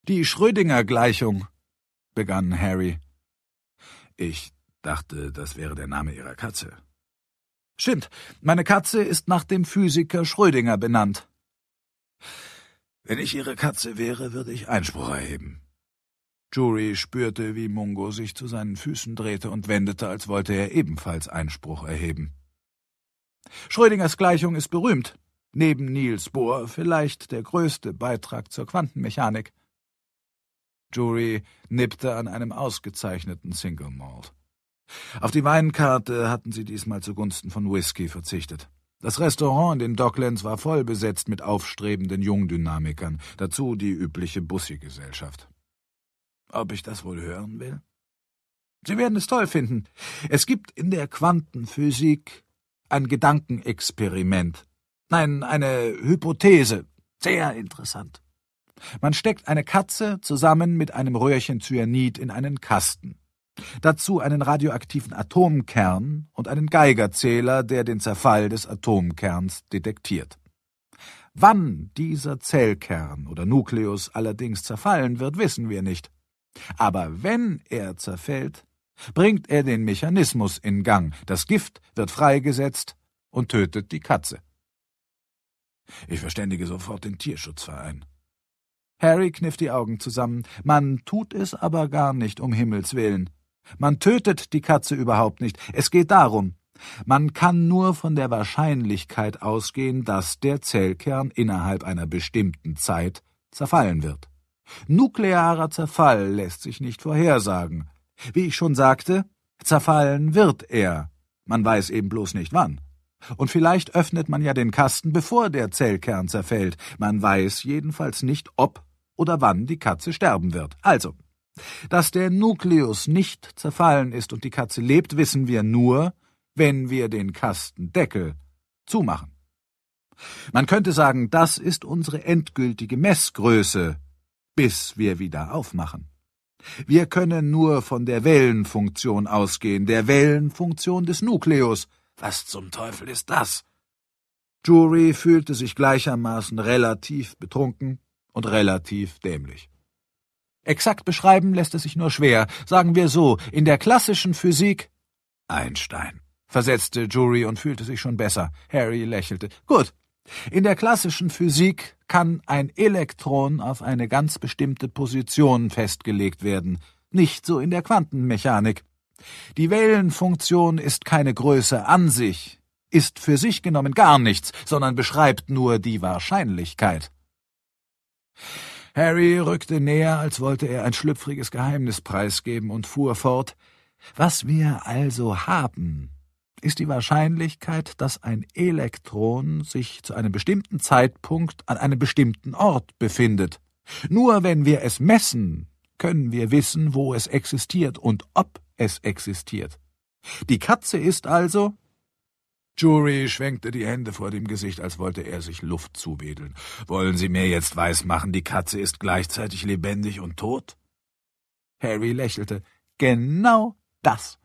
»Die Schrödinger-Gleichung«, begann Harry. »Ich dachte, das wäre der Name Ihrer Katze.« »Stimmt, meine Katze ist nach dem Physiker Schrödinger benannt.« »Wenn ich Ihre Katze wäre, würde ich Einspruch erheben.« Jury spürte, wie Mungo sich zu seinen Füßen drehte und wendete, als wollte er ebenfalls Einspruch erheben. »Schrödingers Gleichung ist berühmt. Neben Niels Bohr vielleicht der größte Beitrag zur Quantenmechanik.« Jury nippte an einem ausgezeichneten Single Malt. Auf die Weinkarte hatten sie diesmal zugunsten von Whisky verzichtet. Das Restaurant in den Docklands war voll besetzt mit aufstrebenden Jungdynamikern, dazu die übliche Bussi-Gesellschaft. Ob ich das wohl hören will? Sie werden es toll finden. Es gibt in der Quantenphysik ein Gedankenexperiment. Nein, eine Hypothese. Sehr interessant. Man steckt eine Katze zusammen mit einem Röhrchen Cyanid in einen Kasten. Dazu einen radioaktiven Atomkern und einen Geigerzähler, der den Zerfall des Atomkerns detektiert. Wann dieser Zellkern oder Nukleus allerdings zerfallen wird, wissen wir nicht. Aber wenn er zerfällt, bringt er den Mechanismus in Gang. Das Gift wird freigesetzt und tötet die Katze. Ich verständige sofort den Tierschutzverein. Harry kniff die Augen zusammen. Man tut es aber gar nicht, um Himmels willen. Man tötet die Katze überhaupt nicht. Es geht darum, man kann nur von der Wahrscheinlichkeit ausgehen, dass der Zellkern innerhalb einer bestimmten Zeit zerfallen wird. Nuklearer Zerfall lässt sich nicht vorhersagen. Wie ich schon sagte, zerfallen wird er. Man weiß eben bloß nicht wann. Und vielleicht öffnet man ja den Kasten, bevor der Zellkern zerfällt. Man weiß jedenfalls nicht, ob oder wann die Katze sterben wird. Also, dass der Nukleus nicht zerfallen ist und die Katze lebt, wissen wir nur, wenn wir den Kastendeckel zumachen. Man könnte sagen, das ist unsere endgültige Messgröße, bis wir wieder aufmachen. Wir können nur von der Wellenfunktion ausgehen, der Wellenfunktion des Nukleus. Was zum Teufel ist das? Jury fühlte sich gleichermaßen relativ betrunken und relativ dämlich. Exakt beschreiben lässt es sich nur schwer. Sagen wir so, in der klassischen Physik Einstein, versetzte Jury und fühlte sich schon besser. Harry lächelte. Gut, in der klassischen Physik kann ein Elektron auf eine ganz bestimmte Position festgelegt werden. Nicht so in der Quantenmechanik. Die Wellenfunktion ist keine Größe an sich, ist für sich genommen gar nichts, sondern beschreibt nur die Wahrscheinlichkeit. Harry rückte näher, als wollte er ein schlüpfriges Geheimnis preisgeben und fuhr fort. Was wir also haben, ist die Wahrscheinlichkeit, dass ein Elektron sich zu einem bestimmten Zeitpunkt an einem bestimmten Ort befindet. Nur wenn wir es messen, können wir wissen, wo es existiert und ob es existiert. Die Katze ist also... Jury schwenkte die Hände vor dem Gesicht, als wollte er sich Luft zuwedeln. »Wollen Sie mir jetzt weismachen, die Katze ist gleichzeitig lebendig und tot?« Harry lächelte. »Genau das.«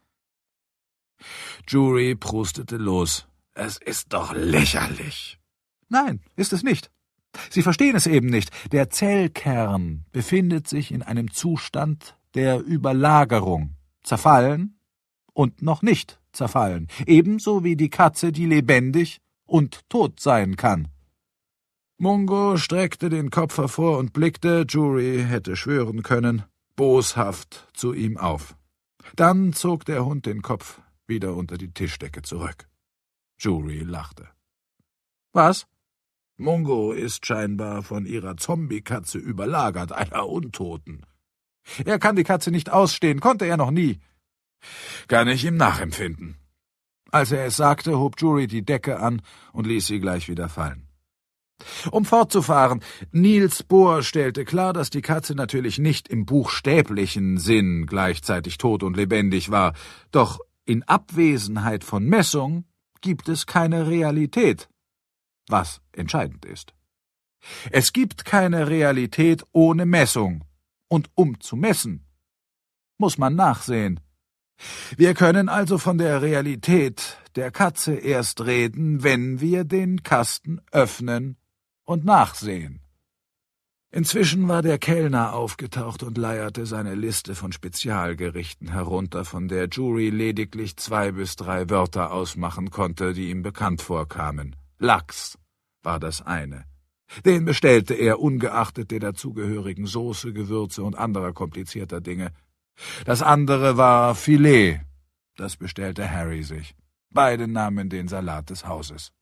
Jury prustete los. »Es ist doch lächerlich.« »Nein, ist es nicht. Sie verstehen es eben nicht. Der Zellkern befindet sich in einem Zustand der Überlagerung. Zerfallen und noch nicht zerfallen, ebenso wie die Katze, die lebendig und tot sein kann.« Mungo streckte den Kopf hervor und blickte, Jury hätte schwören können, boshaft zu ihm auf. Dann zog der Hund den Kopf wieder unter die Tischdecke zurück. Jury lachte. »Was?« »Mungo ist scheinbar von ihrer Zombie-Katze überlagert, einer Untoten. Er kann die Katze nicht ausstehen, konnte er noch nie.« »Kann ich ihm nachempfinden.« Als er es sagte, hob Jury die Decke an und ließ sie gleich wieder fallen. Um fortzufahren, Niels Bohr stellte klar, dass die Katze natürlich nicht im buchstäblichen Sinn gleichzeitig tot und lebendig war, doch in Abwesenheit von Messung gibt es keine Realität, was entscheidend ist. Es gibt keine Realität ohne Messung, und um zu messen, muss man nachsehen. Wir können also von der Realität der Katze erst reden, wenn wir den Kasten öffnen und nachsehen. Inzwischen war der Kellner aufgetaucht und leierte seine Liste von Spezialgerichten herunter, von der Jury lediglich 2 bis 3 Wörter ausmachen konnte, die ihm bekannt vorkamen. Lachs war das eine. Den bestellte er ungeachtet der dazugehörigen Soße, Gewürze und anderer komplizierter Dinge. Das andere war Filet. Das bestellte Harry sich. Beide nahmen den Salat des Hauses.